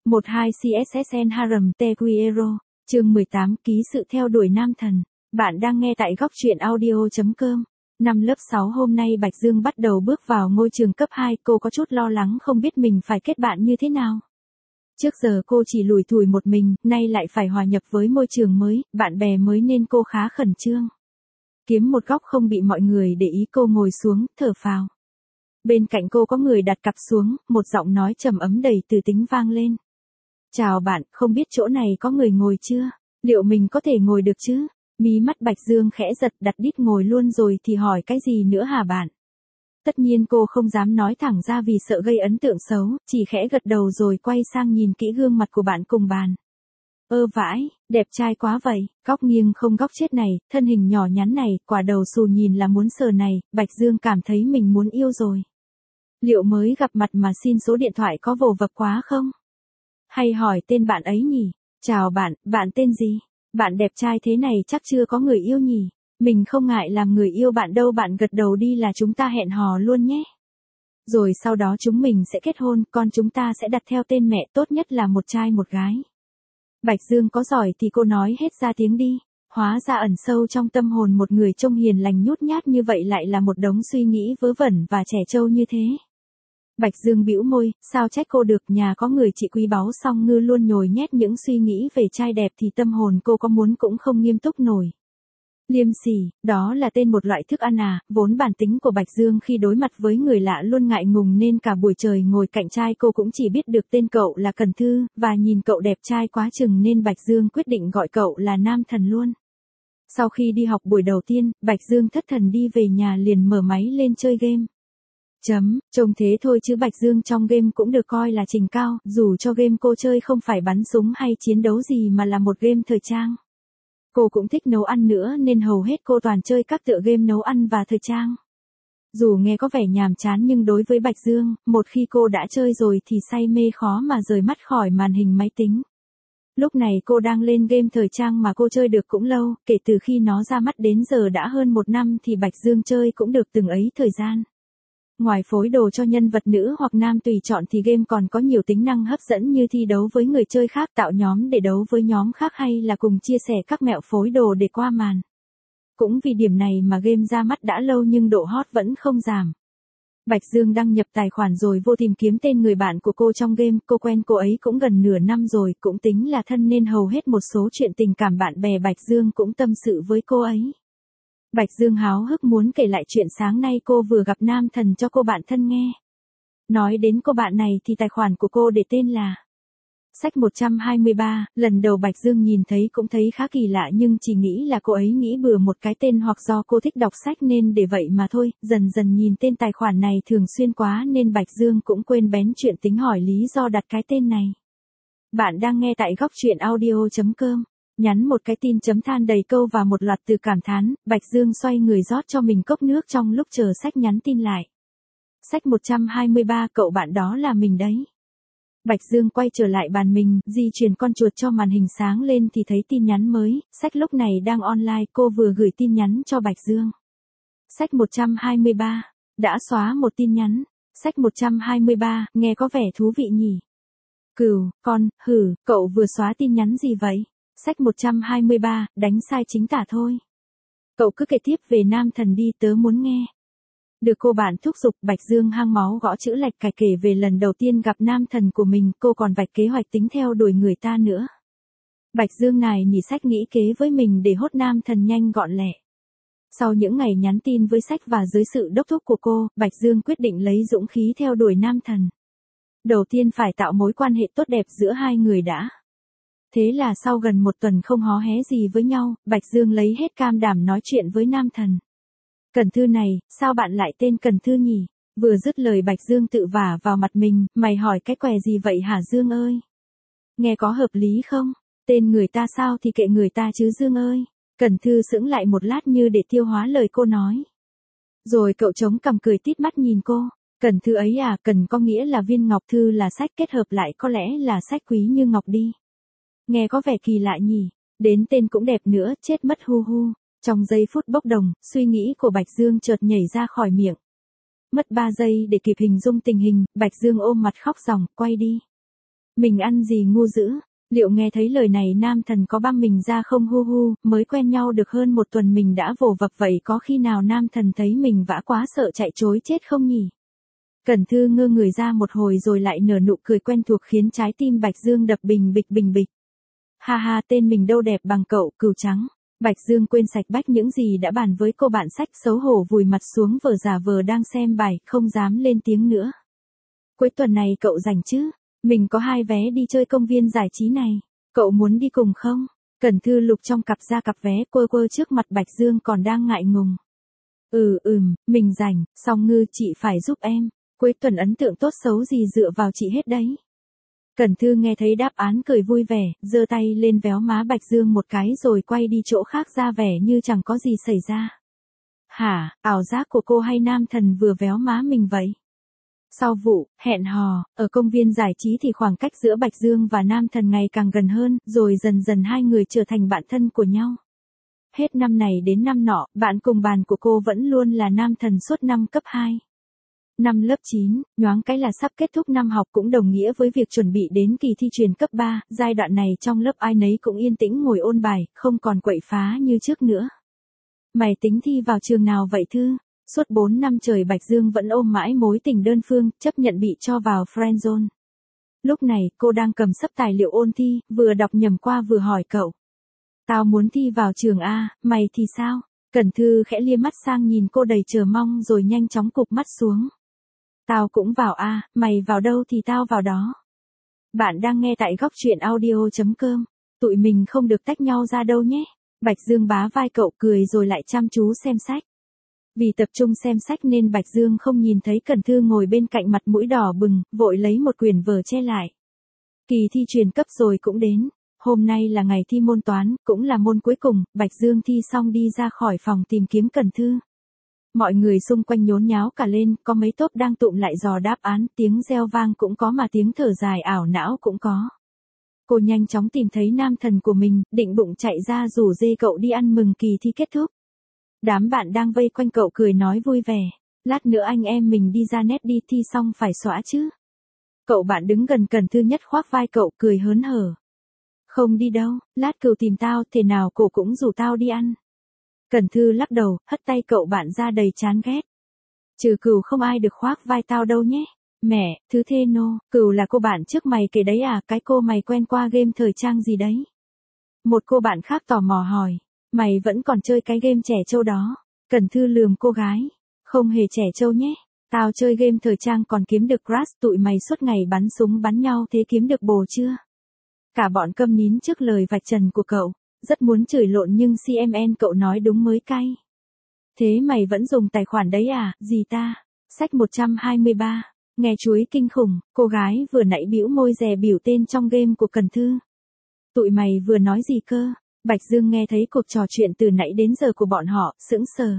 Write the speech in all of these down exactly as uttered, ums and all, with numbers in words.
mười hai xê ét ét en Harem Te Quiero, chương mười tám ký sự theo đuổi nam thần. Bạn đang nghe tại góc truyện audio chấm com. Năm lớp sáu hôm nay Bạch Dương bắt đầu bước vào ngôi trường cấp hai, cô có chút lo lắng không biết mình phải kết bạn như thế nào. Trước giờ cô chỉ lủi thủi một mình, nay lại phải hòa nhập với môi trường mới, bạn bè mới nên cô khá khẩn trương. Kiếm một góc không bị mọi người để ý, cô ngồi xuống, thở phào. Bên cạnh cô có người đặt cặp xuống, một giọng nói trầm ấm đầy từ tính vang lên. Chào bạn, không biết chỗ này có người ngồi chưa? Liệu mình có thể ngồi được chứ? Mí mắt Bạch Dương khẽ giật, đặt đít ngồi luôn rồi thì hỏi cái gì nữa hả bạn? Tất nhiên cô không dám nói thẳng ra vì sợ gây ấn tượng xấu, chỉ khẽ gật đầu rồi quay sang nhìn kỹ gương mặt của bạn cùng bàn. Ơ vãi, đẹp trai quá vậy, góc nghiêng không góc chết này, thân hình nhỏ nhắn này, quả đầu xù nhìn là muốn sờ này, Bạch Dương cảm thấy mình muốn yêu rồi. Liệu mới gặp mặt mà xin số điện thoại có vồ vập quá không? Hay hỏi tên bạn ấy nhỉ? Chào bạn, bạn tên gì? Bạn đẹp trai thế này chắc chưa có người yêu nhỉ? Mình không ngại làm người yêu bạn đâu, bạn gật đầu đi là chúng ta hẹn hò luôn nhé. Rồi sau đó chúng mình sẽ kết hôn, con chúng ta sẽ đặt theo tên mẹ, tốt nhất là một trai một gái. Bạch Dương có giỏi thì cô nói hết ra tiếng đi. Hóa ra ẩn sâu trong tâm hồn một người trông hiền lành nhút nhát như vậy lại là một đống suy nghĩ vớ vẩn và trẻ trâu như thế. Bạch Dương bĩu môi, sao trách cô được, nhà có người chị quý báu song ngư luôn nhồi nhét những suy nghĩ về trai đẹp thì tâm hồn cô có muốn cũng không nghiêm túc nổi. Liêm sỉ, đó là tên một loại thức ăn à, vốn bản tính của Bạch Dương khi đối mặt với người lạ luôn ngại ngùng nên cả buổi trời ngồi cạnh trai cô cũng chỉ biết được tên cậu là Cần Thư, và nhìn cậu đẹp trai quá chừng nên Bạch Dương quyết định gọi cậu là nam thần luôn. Sau khi đi học buổi đầu tiên, Bạch Dương thất thần đi về nhà liền mở máy lên chơi game. Chấm, trông thế thôi chứ Bạch Dương trong game cũng được coi là trình cao, dù cho game cô chơi không phải bắn súng hay chiến đấu gì mà là một game thời trang. Cô cũng thích nấu ăn nữa nên hầu hết cô toàn chơi các tựa game nấu ăn và thời trang. Dù nghe có vẻ nhàm chán nhưng đối với Bạch Dương, một khi cô đã chơi rồi thì say mê khó mà rời mắt khỏi màn hình máy tính. Lúc này cô đang lên game thời trang mà cô chơi được cũng lâu, kể từ khi nó ra mắt đến giờ đã hơn một năm thì Bạch Dương chơi cũng được từng ấy thời gian. Ngoài phối đồ cho nhân vật nữ hoặc nam tùy chọn thì game còn có nhiều tính năng hấp dẫn như thi đấu với người chơi khác, tạo nhóm để đấu với nhóm khác hay là cùng chia sẻ các mẹo phối đồ để qua màn. Cũng vì điểm này mà game ra mắt đã lâu nhưng độ hot vẫn không giảm. Bạch Dương đăng nhập tài khoản rồi vô tìm kiếm tên người bạn của cô trong game, cô quen cô ấy cũng gần nửa năm rồi, cũng tính là thân nên hầu hết một số chuyện tình cảm bạn bè Bạch Dương cũng tâm sự với cô ấy. Bạch Dương háo hức muốn kể lại chuyện sáng nay cô vừa gặp nam thần cho cô bạn thân nghe. Nói đến cô bạn này thì tài khoản của cô để tên là Sách một trăm hai mươi ba, lần đầu Bạch Dương nhìn thấy cũng thấy khá kỳ lạ nhưng chỉ nghĩ là cô ấy nghĩ bừa một cái tên hoặc do cô thích đọc sách nên để vậy mà thôi, dần dần nhìn tên tài khoản này thường xuyên quá nên Bạch Dương cũng quên bén chuyện tính hỏi lý do đặt cái tên này. Bạn đang nghe tại góc truyện audio chấm com. Nhắn một cái tin chấm than đầy câu và một loạt từ cảm thán, Bạch Dương xoay người rót cho mình cốc nước trong lúc chờ Sách nhắn tin lại. Sách một trăm hai mươi ba, cậu bạn đó là mình đấy. Bạch Dương quay trở lại bàn mình, di chuyển con chuột cho màn hình sáng lên thì thấy tin nhắn mới, Sách lúc này đang online, cô vừa gửi tin nhắn cho Bạch Dương. Sách một trăm hai mươi ba, đã xóa một tin nhắn. Sách một trăm hai mươi ba, nghe có vẻ thú vị nhỉ. Cừu, con, hử, cậu vừa xóa tin nhắn gì vậy? Sách một trăm hai mươi ba, đánh sai chính tả thôi. Cậu cứ kể tiếp về nam thần đi, tớ muốn nghe. Được cô bạn thúc giục, Bạch Dương hang máu gõ chữ lạch cài kể về lần đầu tiên gặp nam thần của mình, cô còn vạch kế hoạch tính theo đuổi người ta nữa. Bạch Dương này nhỉ Sách nghĩ kế với mình để hốt nam thần nhanh gọn lẹ. Sau những ngày nhắn tin với Sách và dưới sự đốc thúc của cô, Bạch Dương quyết định lấy dũng khí theo đuổi nam thần. Đầu tiên phải tạo mối quan hệ tốt đẹp giữa hai người đã. Thế là sau gần một tuần không hó hé gì với nhau, Bạch Dương lấy hết can đảm nói chuyện với nam thần. Cần Thư này, sao bạn lại tên Cần Thư nhỉ? Vừa dứt lời Bạch Dương tự vả vào mặt mình, mày hỏi cái què gì vậy hả Dương ơi? Nghe có hợp lý không? Tên người ta sao thì kệ người ta chứ Dương ơi. Cần Thư sững lại một lát như để tiêu hóa lời cô nói. Rồi cậu chống cằm cười tít mắt nhìn cô. Cần Thư ấy à, Cần có nghĩa là viên ngọc, Thư là sách, kết hợp lại có lẽ là sách quý như ngọc đi. Nghe có vẻ kỳ lạ nhỉ, đến tên cũng đẹp nữa, chết mất hu hu. Trong giây phút bốc đồng, suy nghĩ của Bạch Dương chợt nhảy ra khỏi miệng. Mất ba giây để kịp hình dung tình hình, Bạch Dương ôm mặt khóc ròng, quay đi. Mình ăn gì ngu dữ? Liệu nghe thấy lời này nam thần có băm mình ra không hu hu, mới quen nhau được hơn một tuần mình đã vồ vập vậy có khi nào nam thần thấy mình vã quá sợ chạy trối chết không nhỉ? Cẩn Thư ngơ người ra một hồi rồi lại nở nụ cười quen thuộc khiến trái tim Bạch Dương đập bình bịch bình bịch. Ha ha, tên mình đâu đẹp bằng cậu, cừu trắng. Bạch Dương quên sạch bách những gì đã bàn với cô bạn sách, xấu hổ vùi mặt xuống vờ giả vờ đang xem bài, không dám lên tiếng nữa. Cuối tuần này cậu rảnh chứ? Mình có hai vé đi chơi công viên giải trí này. Cậu muốn đi cùng không? Cẩn Thư lục trong cặp ra cặp vé quơ quơ trước mặt Bạch Dương còn đang ngại ngùng. Ừ ừm, mình rảnh, Song Ngư chị phải giúp em. Cuối tuần ấn tượng tốt xấu gì dựa vào chị hết đấy. Cẩn Thư nghe thấy đáp án cười vui vẻ, giơ tay lên véo má Bạch Dương một cái rồi quay đi chỗ khác ra vẻ như chẳng có gì xảy ra. Hả, ảo giác của cô hay nam thần vừa véo má mình vậy? Sau vụ hẹn hò ở công viên giải trí thì khoảng cách giữa Bạch Dương và nam thần ngày càng gần hơn, rồi dần dần hai người trở thành bạn thân của nhau. Hết năm này đến năm nọ, bạn cùng bàn của cô vẫn luôn là nam thần suốt năm cấp hai. Năm lớp chín, nhoáng cái là sắp kết thúc năm học cũng đồng nghĩa với việc chuẩn bị đến kỳ thi truyền cấp ba, giai đoạn này trong lớp ai nấy cũng yên tĩnh ngồi ôn bài, không còn quậy phá như trước nữa. Mày tính thi vào trường nào vậy Thư? Suốt bốn năm trời Bạch Dương vẫn ôm mãi mối tình đơn phương, chấp nhận bị cho vào friendzone. Lúc này, cô đang cầm sấp tài liệu ôn thi, vừa đọc nhầm qua vừa hỏi cậu. Tao muốn thi vào trường A, mày thì sao? Cẩn Thư khẽ lia mắt sang nhìn cô đầy chờ mong rồi nhanh chóng cụp mắt xuống. Tao cũng vào A, mày vào đâu thì tao vào đó. Bạn đang nghe tại góc truyện audio chấm com. Tụi mình không được tách nhau ra đâu nhé. Bạch Dương bá vai cậu cười rồi lại chăm chú xem sách. Vì tập trung xem sách nên Bạch Dương không nhìn thấy Cẩn Thư ngồi bên cạnh mặt mũi đỏ bừng, vội lấy một quyển vở che lại. Kỳ thi truyền cấp rồi cũng đến. Hôm nay là ngày thi môn toán, cũng là môn cuối cùng, Bạch Dương thi xong đi ra khỏi phòng tìm kiếm Cẩn Thư. Mọi người xung quanh nhốn nháo cả lên, có mấy tốp đang tụm lại dò đáp án, tiếng reo vang cũng có mà tiếng thở dài ảo não cũng có. Cô nhanh chóng tìm thấy nam thần của mình, định bụng chạy ra rủ dê cậu đi ăn mừng kỳ thi kết thúc. Đám bạn đang vây quanh cậu cười nói vui vẻ. Lát nữa anh em mình đi ra nét đi, thi xong phải xóa chứ. Cậu bạn đứng gần Cẩn Thư nhất khoác vai cậu cười hớn hở. Không đi đâu, lát cậu tìm tao, thế nào cổ cũng rủ tao đi ăn. Cẩn Thư lắc đầu, hất tay cậu bạn ra đầy chán ghét. Trừ Cừu không ai được khoác vai tao đâu nhé. Mẹ, thứ thê nô, Cừu là cô bạn trước mày kể đấy à, cái cô mày quen qua game thời trang gì đấy. Một cô bạn khác tò mò hỏi, mày vẫn còn chơi cái game trẻ trâu đó. Cẩn Thư lườm cô gái, không hề trẻ trâu nhé. Tao chơi game thời trang còn kiếm được crush, tụi mày suốt ngày bắn súng bắn nhau thế kiếm được bồ chưa? Cả bọn câm nín trước lời vạch trần của cậu. Rất muốn chửi lộn nhưng xê em en cậu nói đúng mới cay. Thế mày vẫn dùng tài khoản đấy à, gì ta? Sách một trăm hai mươi ba. Nghe chuối kinh khủng, cô gái vừa nãy bĩu môi dè biểu tên trong game của Cẩn Thư. Tụi mày vừa nói gì cơ? Bạch Dương nghe thấy cuộc trò chuyện từ nãy đến giờ của bọn họ, sững sờ.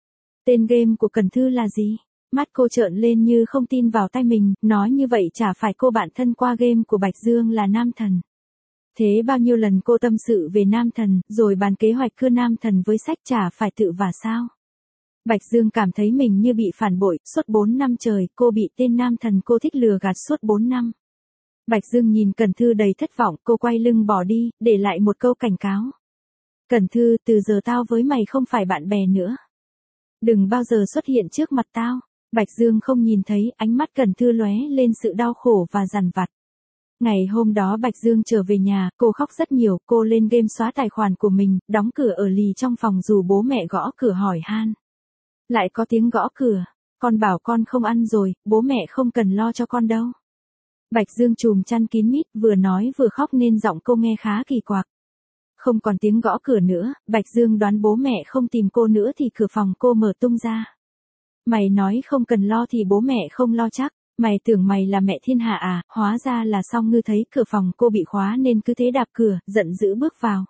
Tên game của Cẩn Thư là gì? Mắt cô trợn lên như không tin vào tai mình, nói như vậy chả phải cô bạn thân qua game của Bạch Dương là nam thần. Thế bao nhiêu lần cô tâm sự về nam thần, rồi bàn kế hoạch cưa nam thần với sách chả phải tự vả sao? Bạch Dương cảm thấy mình như bị phản bội, suốt bốn năm trời, cô bị tên nam thần cô thích lừa gạt suốt bốn năm. Bạch Dương nhìn Cẩn Thư đầy thất vọng, cô quay lưng bỏ đi, để lại một câu cảnh cáo. Cẩn Thư, từ giờ tao với mày không phải bạn bè nữa. Đừng bao giờ xuất hiện trước mặt tao. Bạch Dương không nhìn thấy, ánh mắt Cẩn Thư lóe lên sự đau khổ và dằn vặt. Ngày hôm đó Bạch Dương trở về nhà, cô khóc rất nhiều, cô lên game xóa tài khoản của mình, đóng cửa ở lì trong phòng dù bố mẹ gõ cửa hỏi han. Lại có tiếng gõ cửa, con bảo con không ăn rồi, bố mẹ không cần lo cho con đâu. Bạch Dương trùm chăn kín mít, vừa nói vừa khóc nên giọng cô nghe khá kỳ quặc. Không còn tiếng gõ cửa nữa, Bạch Dương đoán bố mẹ không tìm cô nữa thì cửa phòng cô mở tung ra. Mày nói không cần lo thì bố mẹ không lo chắc. Mày tưởng mày là mẹ thiên hạ à, hóa ra là Song Ngư thấy cửa phòng cô bị khóa nên cứ thế đạp cửa, giận dữ bước vào.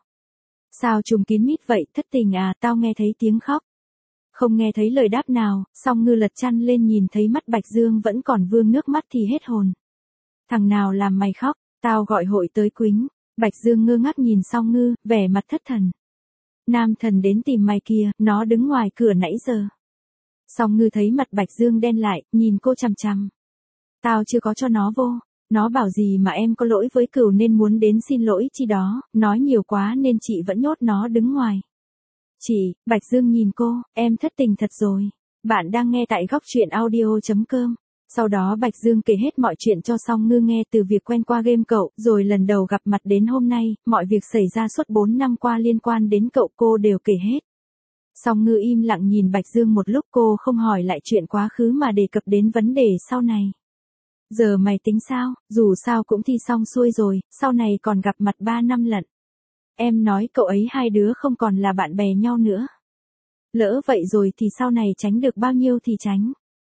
Sao trùm kín mít vậy, thất tình à, tao nghe thấy tiếng khóc. Không nghe thấy lời đáp nào, Song Ngư lật chăn lên nhìn thấy mắt Bạch Dương vẫn còn vương nước mắt thì hết hồn. Thằng nào làm mày khóc, tao gọi hội tới quýnh. Bạch Dương ngơ ngác nhìn Song Ngư, vẻ mặt thất thần. Nam thần đến tìm mày kìa, nó đứng ngoài cửa nãy giờ. Song Ngư thấy mặt Bạch Dương đen lại, nhìn cô chằm chằm. Tao chưa có cho nó vô. Nó bảo gì mà em có lỗi với Cửu nên muốn đến xin lỗi chi đó, nói nhiều quá nên chị vẫn nhốt nó đứng ngoài. Chị, Bạch Dương nhìn cô, em thất tình thật rồi. Bạn đang nghe tại góc truyện audio.com. Sau đó Bạch Dương kể hết mọi chuyện cho Song Ngư nghe, từ việc quen qua game cậu, rồi lần đầu gặp mặt đến hôm nay, mọi việc xảy ra suốt bốn năm qua liên quan đến cậu cô đều kể hết. Song Ngư im lặng nhìn Bạch Dương một lúc, cô không hỏi lại chuyện quá khứ mà đề cập đến vấn đề sau này. Giờ mày tính sao, dù sao cũng thi xong xuôi rồi, sau này còn gặp mặt ba năm lận. Em nói cậu ấy hai đứa không còn là bạn bè nhau nữa. Lỡ vậy rồi thì sau này tránh được bao nhiêu thì tránh.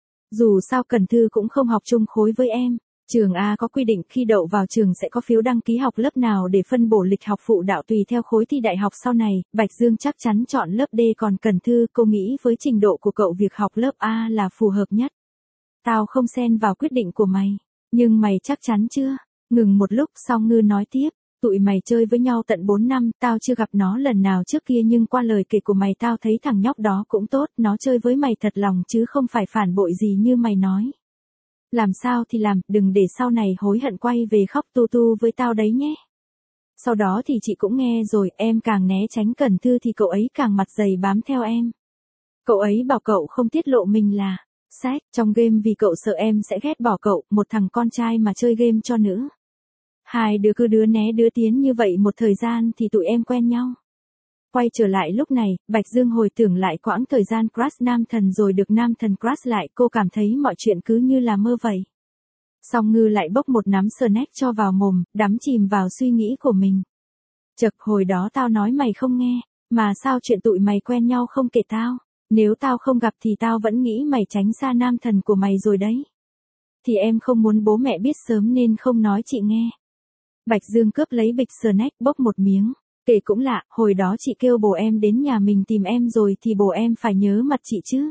Dù sao Cần Thư cũng không học chung khối với em. Trường A có quy định khi đậu vào trường sẽ có phiếu đăng ký học lớp nào để phân bổ lịch học phụ đạo tùy theo khối thi đại học sau này. Bạch Dương chắc chắn chọn lớp D, còn Cần Thư, cô nghĩ với trình độ của cậu việc học lớp A là phù hợp nhất. Tao không xen vào quyết định của mày. Nhưng mày chắc chắn chưa? Ngừng một lúc Song Ngư nói tiếp. Tụi mày chơi với nhau tận bốn năm, tao chưa gặp nó lần nào trước kia, nhưng qua lời kể của mày tao thấy thằng nhóc đó cũng tốt, nó chơi với mày thật lòng chứ không phải phản bội gì như mày nói. Làm sao thì làm, đừng để sau này hối hận quay về khóc tu tu với tao đấy nhé. Sau đó thì chị cũng nghe rồi, em càng né tránh Cần Thư thì cậu ấy càng mặt dày bám theo em. Cậu ấy bảo cậu không tiết lộ mình là sách trong game vì cậu sợ em sẽ ghét bỏ cậu, một thằng con trai mà chơi game cho nữ. Hai đứa cứ đứa né đứa tiến như vậy một thời gian thì tụi em quen nhau. Quay trở lại lúc này, Bạch Dương hồi tưởng lại quãng thời gian crush nam thần rồi được nam thần crush lại, cô cảm thấy mọi chuyện cứ như là mơ vậy. Song Ngư lại bốc một nắm snack cho vào mồm, đắm chìm vào suy nghĩ của mình. Chật, hồi đó tao nói mày không nghe, mà sao chuyện tụi mày quen nhau không kể tao, nếu tao không gặp thì tao vẫn nghĩ mày tránh xa nam thần của mày rồi đấy. Thì em không muốn bố mẹ biết sớm nên không nói chị nghe. Bạch Dương cướp lấy bịch snack bốc một miếng. Kể cũng lạ, hồi đó chị kêu bố em đến nhà mình tìm em rồi thì bố em phải nhớ mặt chị chứ.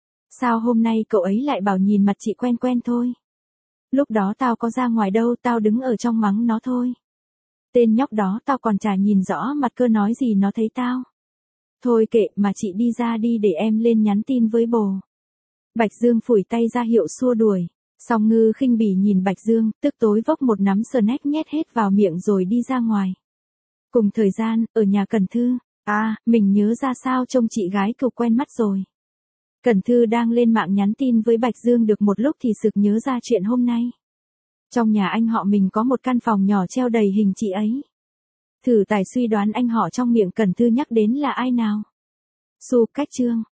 Sao hôm nay cậu ấy lại bảo nhìn mặt chị quen quen thôi. Lúc đó tao có ra ngoài đâu, tao đứng ở trong mắng nó thôi. Tên nhóc đó tao còn chả nhìn rõ mặt cơ, nói gì nó thấy tao. Thôi kệ, mà chị đi ra đi để em lên nhắn tin với bồ. Bạch Dương phủi tay ra hiệu xua đuổi. Song Ngư khinh bỉ nhìn Bạch Dương, tức tối vốc một nắm snack nhét hết vào miệng rồi đi ra ngoài. Cùng thời gian, ở nhà Cần Thư, à, mình nhớ ra sao trông chị gái cậu quen mắt rồi. Cần Thư đang lên mạng nhắn tin với Bạch Dương được một lúc thì sực nhớ ra chuyện hôm nay. Trong nhà anh họ mình có một căn phòng nhỏ treo đầy hình chị ấy. Thử tài suy đoán anh họ trong miệng Cần Thư nhắc đến là ai nào? Su Cách Trương.